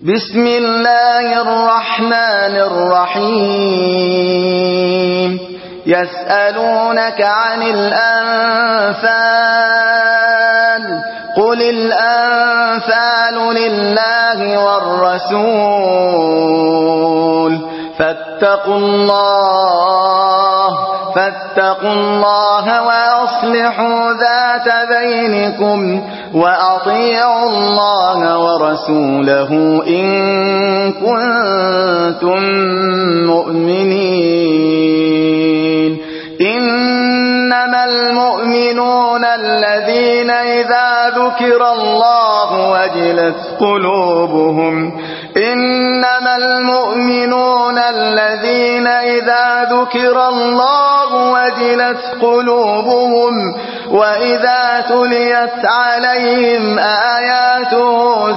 بسم الله الرحمن الرحيم يسألونك عن الأنفال قل الأنفال لله والرسول فاتقوا الله وأصلحوا ذات بينكم وأطيعوا الله ورسوله إن كنتم مؤمنين إنما المؤمنون الذين إذا ذكر الله وجلت قلوبهم إنما المؤمنون الذين إذا ذكر الله وجلت قلوبهم وإذا تليت عليهم آياته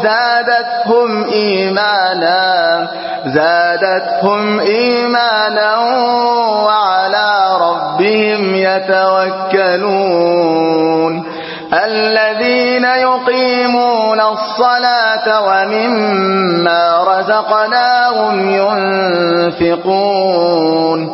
زادتهم إيمانا وعلى ربهم يتوكلون الذين يقيمون الصلاة ومما رزقناهم ينفقون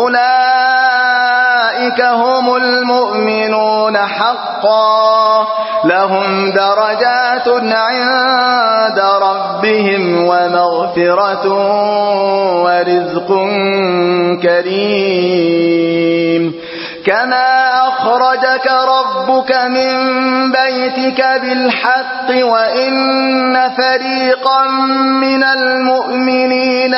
أولئك هم المؤمنون حقا لهم درجات عند ربهم ومغفرة ورزق كريم كما أخرجك ربك من بيتك بالحق وإن فريقا من المؤمنين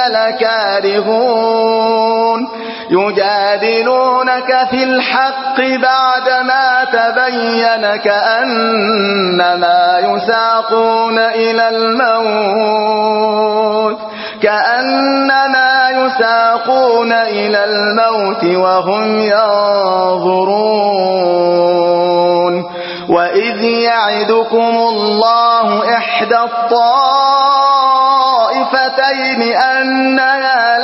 لكارهون يجادلونك في الحق بعدما تبين كأنما يساقون إلى الموت وهم ينظرون وإذ يعدكم الله إحدى الطائفتين أنها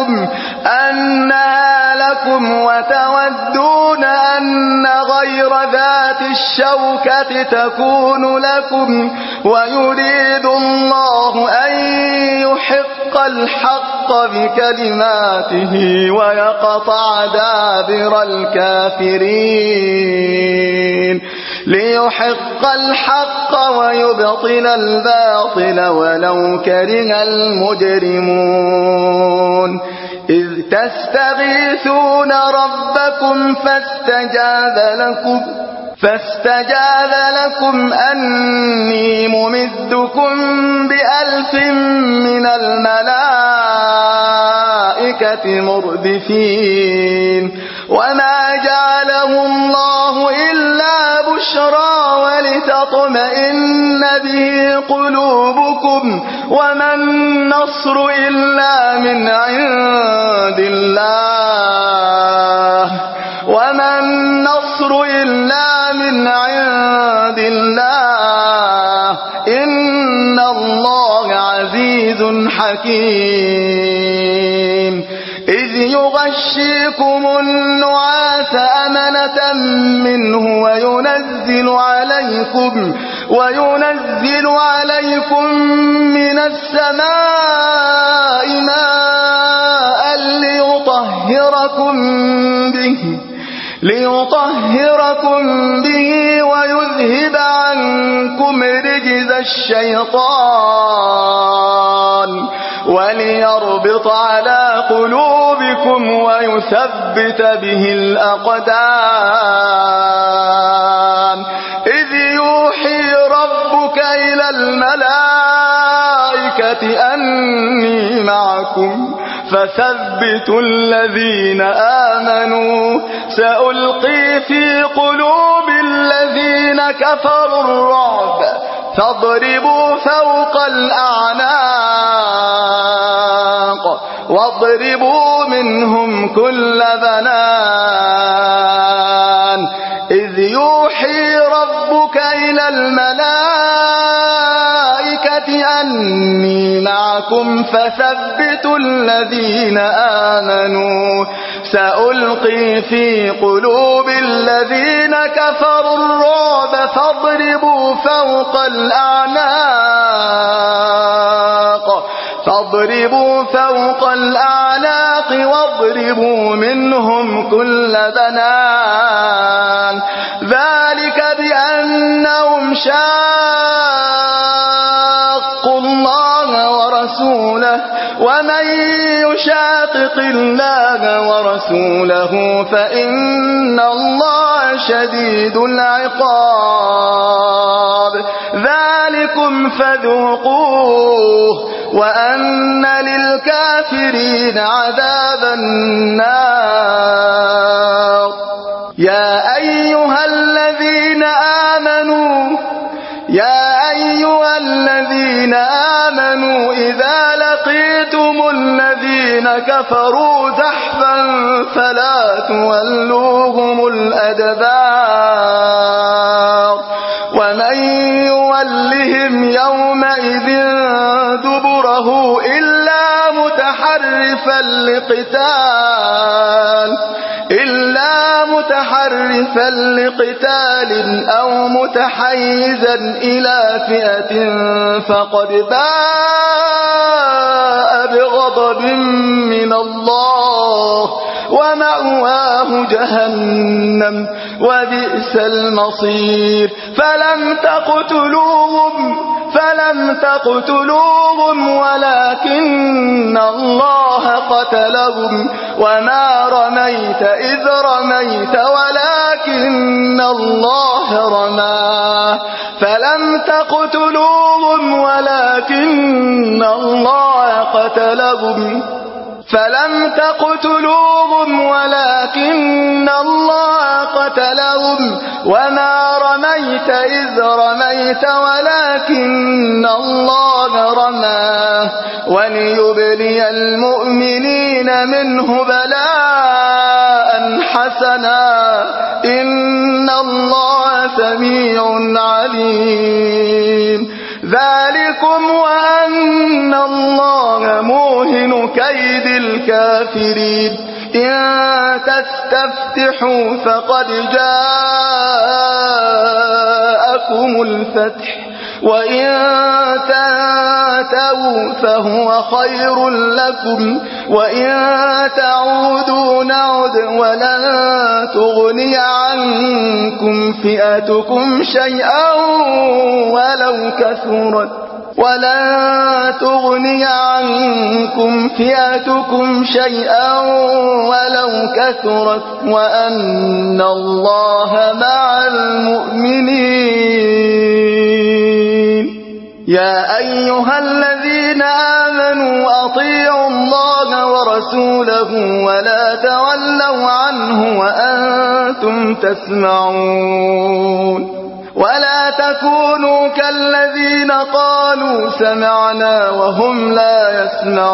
لكم وتودون أن غير ذات الشوكة تكون لكم ويريد الله أن يحق الحق بكلماته ويقطع دابر الكافرين ليحق الحق ويبطل الباطل ولو كره المجرمون إذ تستغيثون ربكم فاستجاب لكم أني ممدكم ب1000 من الملائكة مردفين وما جعله الله إلا بشرى ولتطمئن به قلوبكم وما النصر إلا من عند الله إن الله عزيز حكيم إذ يغشيكم النعاس أمنة منه وينزل عليكم من السماء ماء ليطهركم به ويذهب عنكم رجز الشيطان وليربط على قلوبكم ويثبت به الأقدام إذ يوحي ربك إلى الملائكة أني معكم فثبتوا الذين آمنوا سألقي في قلوب الذين كفروا الرعب فاضربوا فوق الأعناق واضربوا منهم كل بنان إذ يوحي ربك إلى الملائكة أني معكم فثبتوا الذين آمنوا سألقي في قلوب الذين كفروا الرعب فاضربوا فوق الأعناق فاضربوا فوق الأعناق واضربوا منهم كل بنان ذلك بأنهم شاقوا الله ورسوله ومن يشاقق الله ورسوله فإن الله شديد العقاب ذلكم فذوقوه وأن للكافرين عذاب النار يا أيها الذين آمنوا إذا لقيتم الذين كفروا زحفا فلا تولوهم الأدبار ومن يولهم يومئذ دبره إلا متحرفا لقتال أو متحيزا إلى فئة فقد باء بغضب من الله ومأواه جهنم وبئس المصير فلم تقتلوهم ولكن الله قتلهم وما رميت إذ رميت ولكن الله رماه فلم تقتلوهم ولكن الله قتلهم وما رميت إذ رميت ولكن الله رماه وليبلي المؤمنين منه بلاء حسنا إن الله سميع عليم ذلكم وأن الله موهن كيد الكافرين إن تستفتحوا فقد جاءكم الفتح وإن تنتهوا فهو خير لكم وإن تعودوا نعد ولن تغني عنكم فئتكم شيئا ولو كثرت وأن الله مع المؤمنين يا أيها الذين آمنوا أطيعوا الله ورسوله ولا تولوا عنه وأنتم تسمعون ولا تكونوا كالذين قالوا سمعنا وهم لا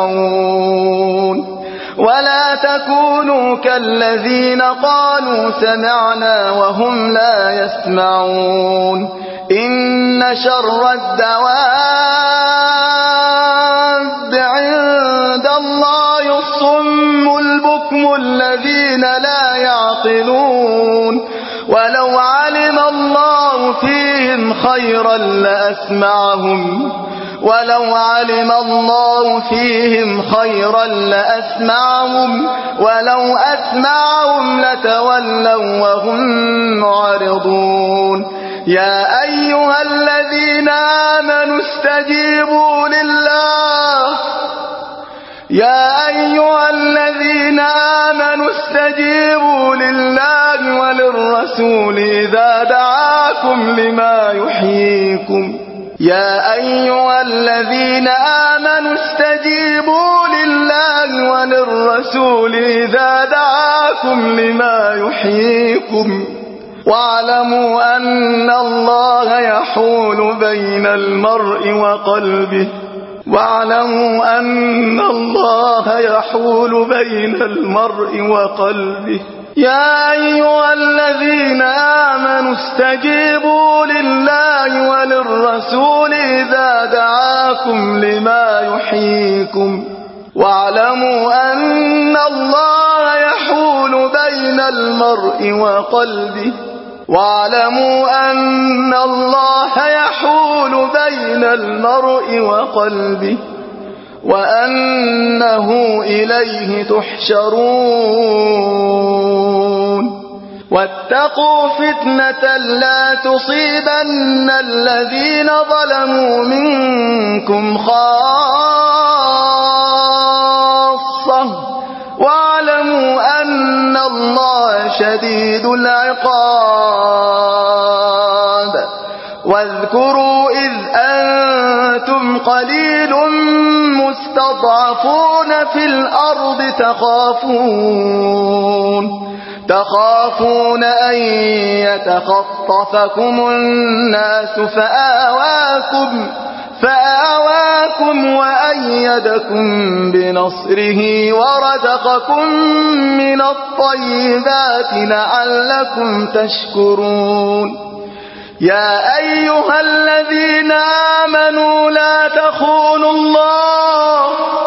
يسمعون إن شر الدواب عند الله الصم البكم الذين لا يعقلون ولو علم الله فيهم خيرا لأسمعهم ولو أسمعهم لتولوا وهم معرضون يا أيها الذين آمنوا استجيبوا لله وللرسول إذا دعاكم لما يحييكم واعلموا أن الله يحول بين المرء وقلبه يا أيها الذين آمنوا استجيبوا لله وللرسول إذا دعاكم لما يحييكم واعلموا أن الله يحول بين المرء وقلبه وأنه إليه تحشرون واتقوا فتنة لا تصيبن الذين ظلموا منكم خاصة واعلموا أن الله شديد العقاب واذكروا إذ أنتم قليل مستضعفون في الأرض تخافون أن يتخطفكم الناس فآواكم وأيدكم بنصره ورزقكم من الطيبات لعلكم تشكرون يا أيها الذين آمنوا لا تخونوا الله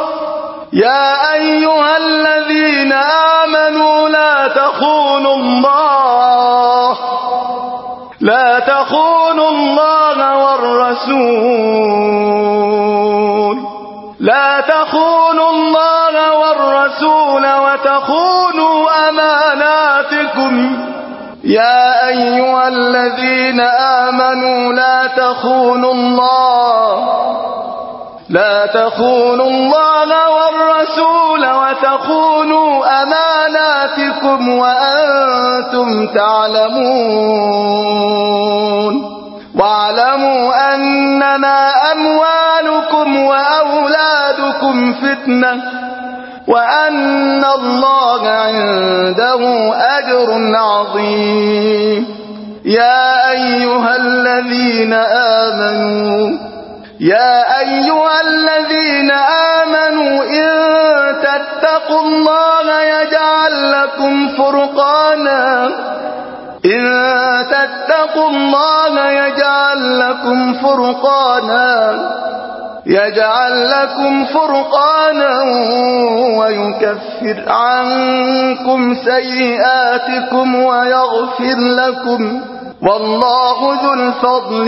والرسول وتخونوا أماناتكم يا أيها الذين آمنوا لا تخونوا الله والرسول وتخونوا أماناتكم وأنتم تعلمون واعلموا أنما أموالكم وأولادكم فتنة وأن الله عنده أجر عظيم يا أيها الذين آمنوا إن تتقوا الله يجعل لكم فرقانا ويكفر عنكم سيئاتكم ويغفر لكم والله ذو الفضل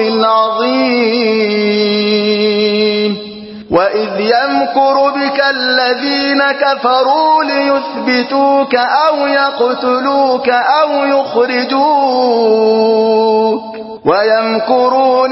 العظيم وإذ يمكر بك الذين كفروا ليثبتوك أو يقتلوك أو يخرجوك ويمكرون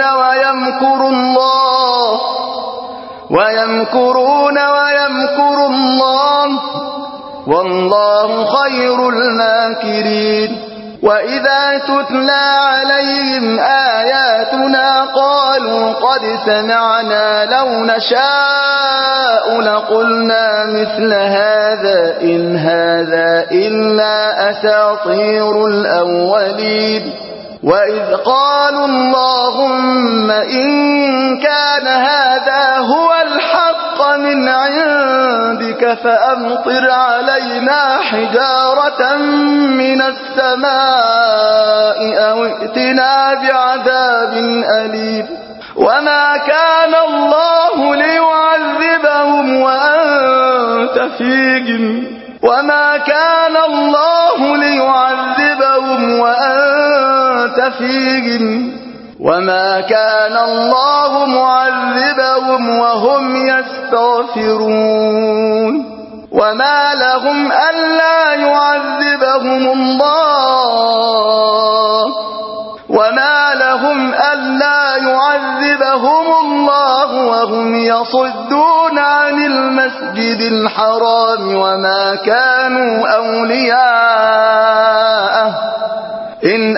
ويمكر الله والله خير الماكرين وإذا تتلى عليهم آياتنا قالوا قد سمعنا لو نشاء لقلنا مثل هذا إن هذا إلا أساطير الأولين وإذ قالوا اللهم إن كان هذا هو الحق من عندك فأمطر علينا حجارة من السماء أو ائتنا بعذاب أليم وما كان الله ليعذبهم وأنت فيهم وما كان الله معذبهم وهم يستغفرون وما لهم ألا يعذبهم الله وهم يصدون عن المسجد الحرام وما كانوا أولياءه إن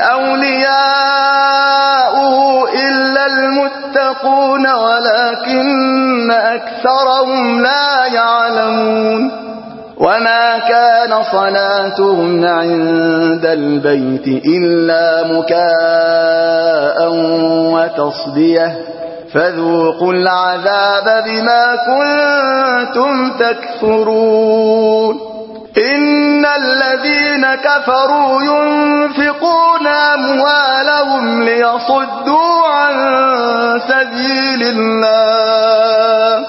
أولياؤه إلا المتقون ولكن أكثرهم لا يعلمون وما كان صلاتهم عند البيت إلا مكاء وتصدية فذوقوا العذاب بما كنتم تكفرون إن الذين كفروا ينفقون أموالهم ليصدوا عن سبيل الله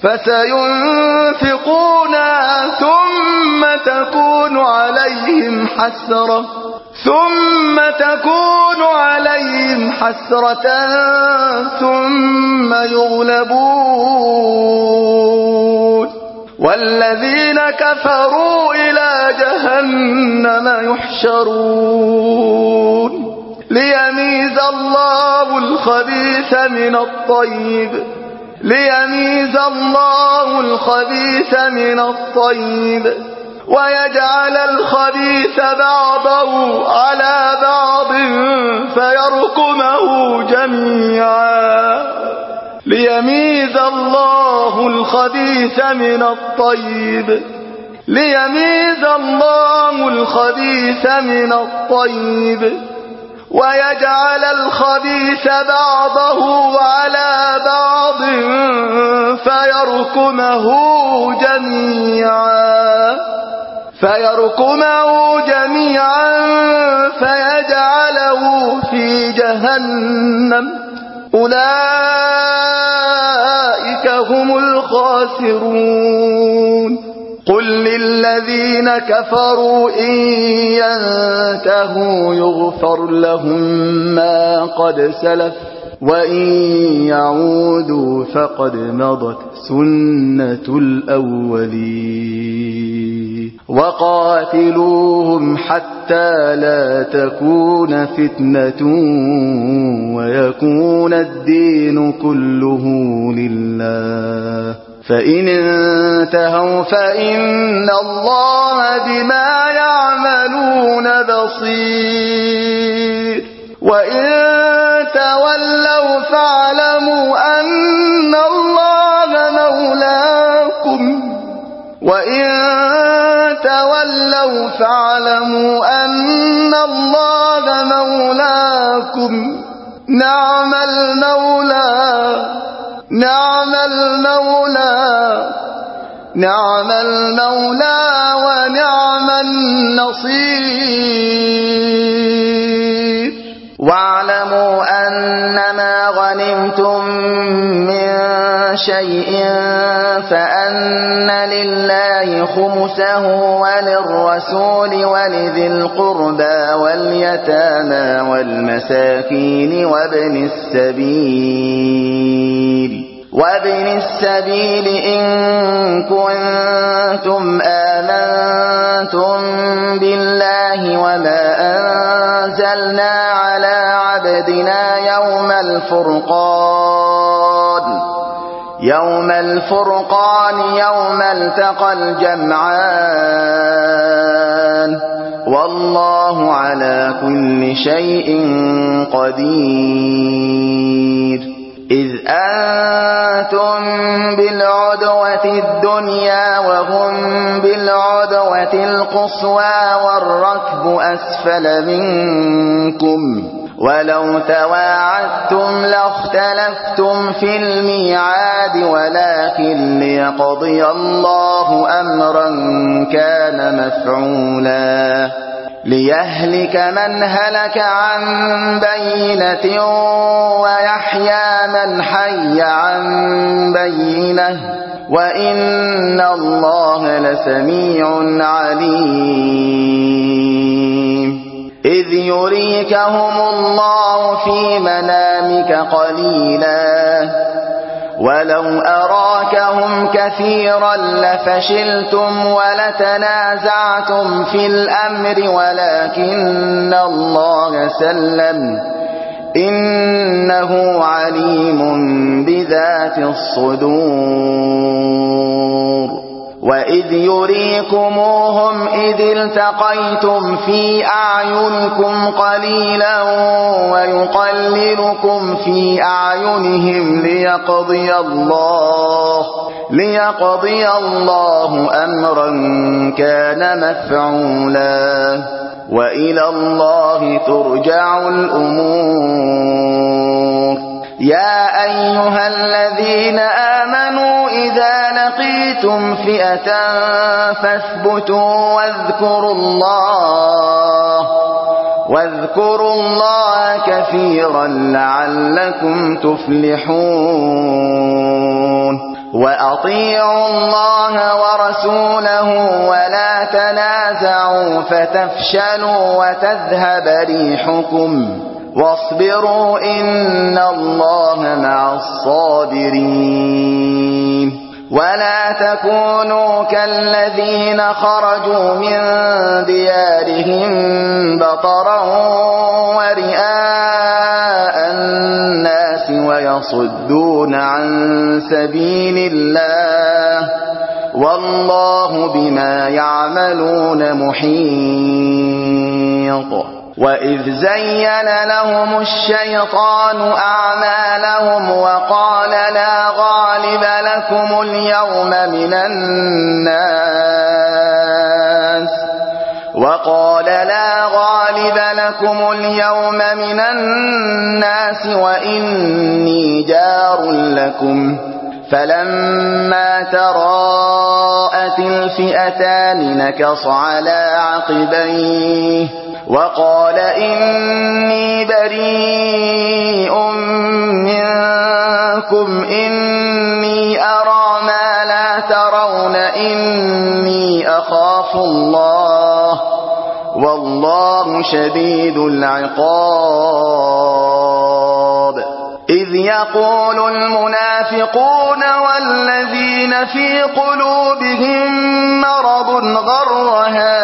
فسينفقونها ثم تكون عليهم حسرة ثم يغلبون والذين كفروا إلى جهنم يحشرون ليميز الله الخبيث من الطيب ويجعل الخبيث بعضه على بعض فيركمه جميعا ليميز الله الخبيث من الطيب ويجعل الخبيث بعضه على بعض فيركمه جميعا فيجعله في جهنم أولئك هم الخاسرون قل للذين كفروا إن ينتهوا يغفر لهم ما قد سلف وإن يعودوا فقد مضت سنة الأولين وقاتلوهم حتى لا تكون فتنة ويكون الدين كله لله فإن انتهوا فإن الله بما يعملون بصير وإن تولوا فاعلموا أن الله مولاكم نعم المولى ونعم النصير واعلموا أنما غنمتم من شيء فأن لله خمسه وللرسول ولذي القربى واليتامى والمساكين وابن السبيل إن كنتم آمنتم بالله وما أنزلنا على عبدنا يوم الفرقان يوم التقى الجمعان والله على كل شيء قدير إذ أنتم بالعدوة الدنيا وهم بالعدوة القصوى والركب أسفل منكم ولو تواعدتم لاختلفتم في الميعاد ولكن ليقضي الله أمرا كان مفعولا ليهلك من هلك عن بينة ويحيى من حي عن بينة وإن الله لسميع عليم إذ يريكهم الله في منامك قليلا ولو أراكهم كثيرا لفشلتم ولتنازعتم في الأمر ولكن الله سلم إنه عليم بذات الصدور وإذ يريكموهم إذ التقيتم في أعينكم قليلا ويقللكم في أعينهم ليقضي الله أمرا كان مفعولا وإلى الله ترجع الأمور يا أيها الذين آمنوا إذا لقيتم فئة فاثبتوا واذكروا الله كثيرا لعلكم تفلحون وأطيعوا الله ورسوله ولا تنازعوا فتفشلوا وتذهب ريحكم واصبروا إن الله مع الصابرين ولا تكونوا كالذين خرجوا من ديارهم بطرا ورئاء الناس ويصدون عن سبيل الله والله بما يعملون محيط وإذ زين لهم الشيطان أعمالهم وقال لا غالب لكم اليوم من الناس وإني جار لكم فلما تراءت الفئتان نكص على عقبيه وقال إني بريء منكم إني أرى ما لا ترون إني أخاف الله والله شديد العقاب إذ يقول المنافقون والذين في قلوبهم مرض غر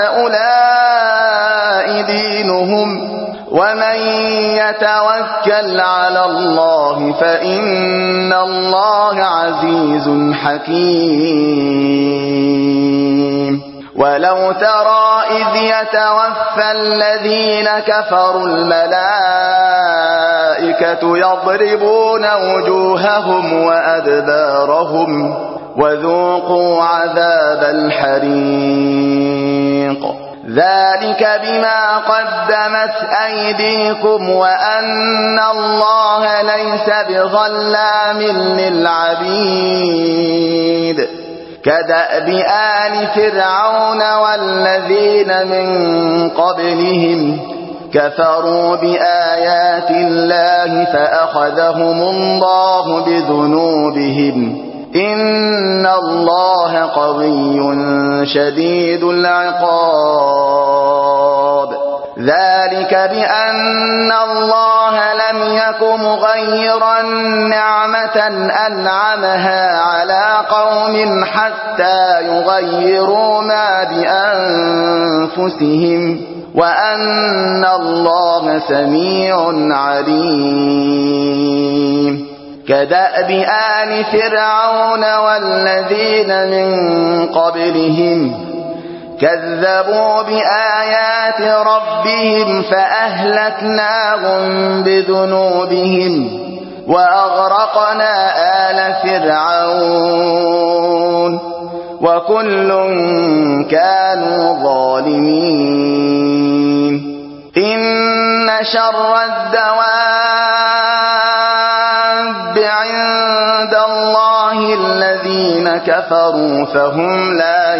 هؤلاء دينهم ومن يتوكل على الله فإن الله عزيز حكيم ولو ترى إذ يتوفى الذين كفروا الملائكة يضربون وجوههم وأدبارهم وذوقوا عذاب الحريق ذلك بما قدمت أيديكم وأن الله ليس بظلام للعبيد كدأب آل فرعون والذين من قبلهم كفروا بآيات الله فأخذهم الله بذنوبهم إن الله قوي شديد العقاب ذلك بأن الله لم يك مغيرا نعمة أنعمها على قوم حتى يغيروا ما بأنفسهم وأن الله سميع عليم كدأب آل فرعون والذين من قبلهم كذبوا بآيات ربهم فأهلكناهم بذنوبهم وأغرقنا آل فرعون وكل كانوا ظالمين إن شر الدواب عند الله الذين كفروا فهم لا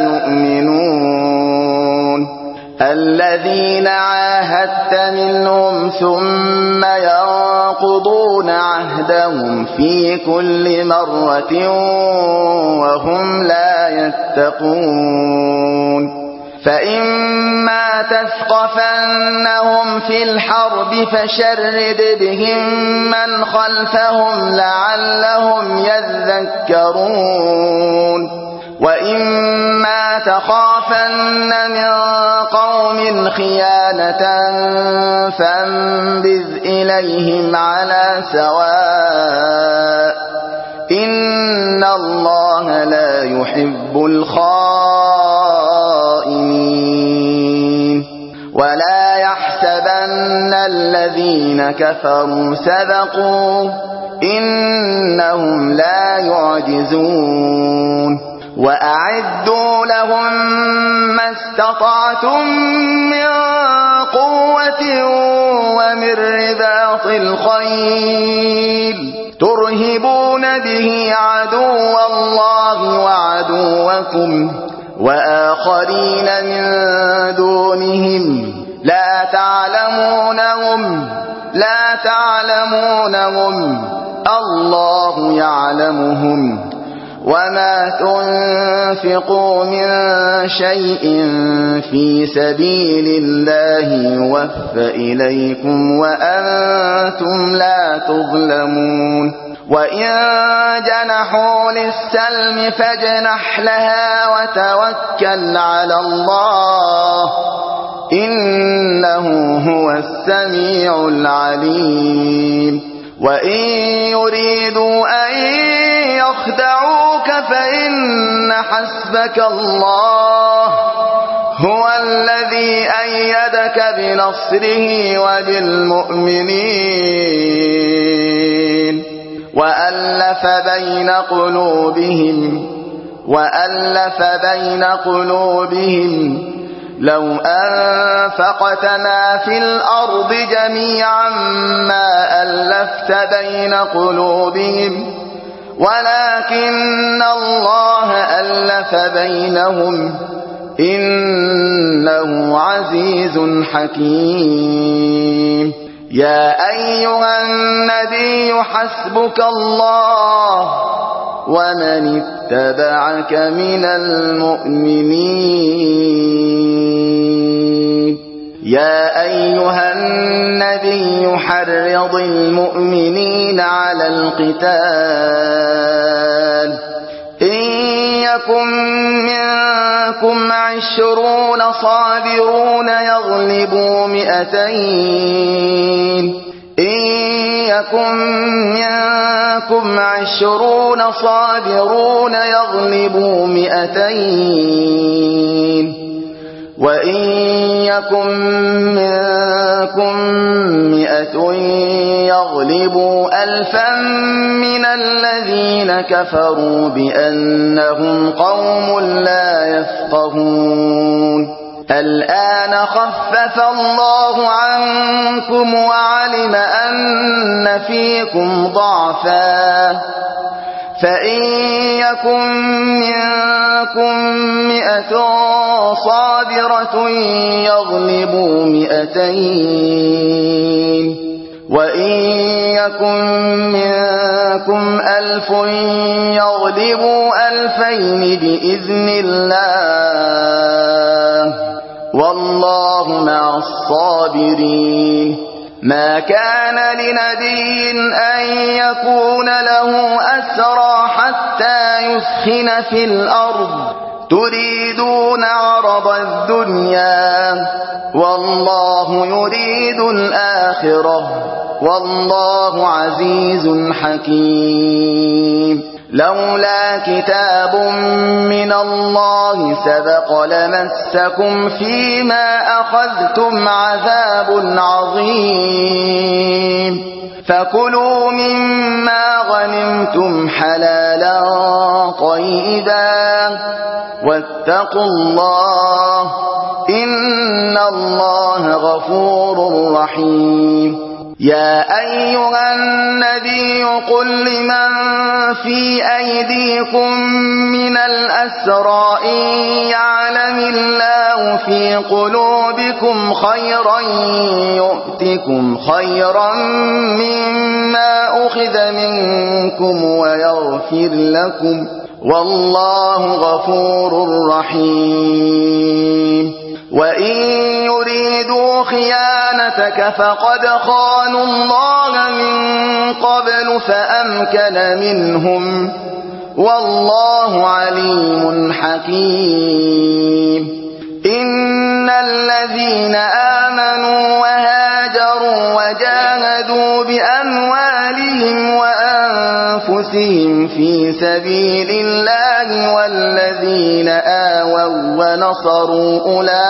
يؤمنون الذين عاهدت منهم ثم ينقضون عهدهم في كل مرة وهم لا يتقون فإما تثقفنهم في الحرب فشرد بهم من خلفهم لعلهم يذكرون وإما تخافن من قوم خيانة فانبذ إليهم على سواء إن الله لا يحب الخائنين ولا يحسبن الذين كفروا سبقوا إنهم لا يعجزون وأعدوا لهم ما استطعتم من قوة ومن رباط الخيل ترهبون به عدو الله وعدوكم وآخرين من دونهم لا تعلمونهم الله يعلمهم وما تنفقوا من شيء في سبيل الله يوفى إليكم وأنتم لا تظلمون وإن جنحوا للسلم فاجنح لها وتوكل على الله إنه هو السميع العليم وإن يريدوا أن يخدعوك فإن حسبك الله هو الذي أيدك بنصره وبالمؤمنين وألف بين قلوبهم لو أنفقت ما في الأرض جميعا ما ألفت بين قلوبهم ولكن الله ألف بينهم إنه عزيز حكيم يا أيها النبي حسبك الله ومن اتبعك من المؤمنين يا أيها النبي حرض المؤمنين على القتال إن يكن منكم 20 صابرون يغلبوا 200 إن يكن منكم 20 صابرون يغلبوا 200 وإن يكن منكم 100 يغلبوا 1000 من الذين كفروا بأنهم قوم لا يفقهون الآن خفف الله عنكم وعلم أن فيكم ضعفا فإن يكن منكم 100 صابرة يغلبوا 200 وإن يكن منكم 1000 يغلبوا 2000 بإذن الله والله مع الصابرين ما كان لنبي أن يكون له أسرى حتى يثخن في الأرض تريدون عرض الدنيا والله يريد الآخرة والله عزيز حكيم لولا كتاب من الله سبق لمسكم فيما أخذتم عذاب عظيم فكلوا مما غنمتم حلالا طيبا واتقوا الله إن الله غفور رحيم يا أيها النبي قل لمن في أيديكم من الأسرى إن يعلم الله في قلوبكم خيرا يؤتكم خيرا مما أخذ منكم ويغفر لكم والله غفور رحيم وإن يريدوا خيانتك فقد خانوا الله من قبل فأمكن منهم والله عليم حكيم إن الذين آمنوا وهاجروا وجاهدوا بأموالهم وأنفسهم في سبيل الله والذين آووا ونصروا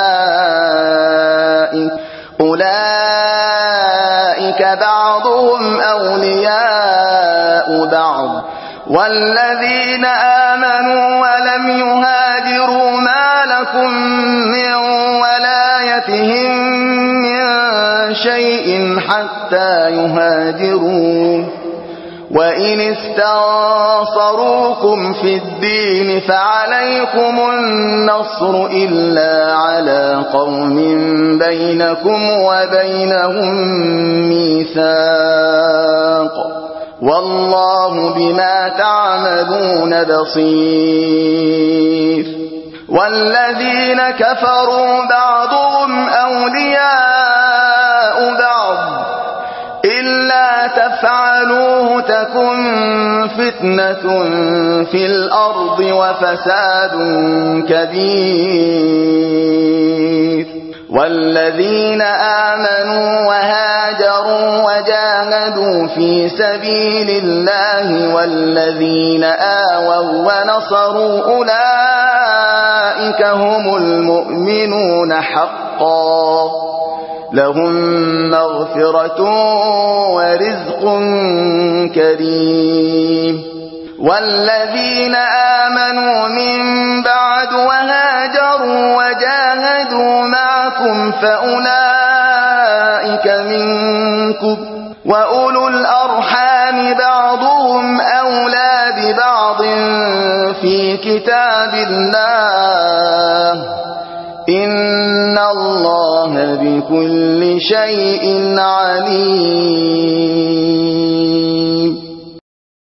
أولئك بعضهم أولياء بعض والذين آمنوا ولم يهاجروا ما لكم من ولايتهم من شيء حتى يهاجروا وإن استنصروكم في الدين فعليكم النصر إلا على قوم بينكم وبينهم ميثاق والله بما تعملون بصير. والذين كفروا بعضهم أولياء بعض إلا تفعلوه تكن فتنة في الأرض وفساد كبير. والذين آمنوا وهاجروا وجاهدوا في سبيل الله والذين آووا ونصروا أولئك هم المؤمنون حقا لهم مغفرة ورزق كريم. والذين آمنوا من بعد وهاجروا وجاهدوا معكم فأولئك منكم وأولو الأرحام بعضهم أولى ببعض في كتاب الله إن الله بكل شيء عليم.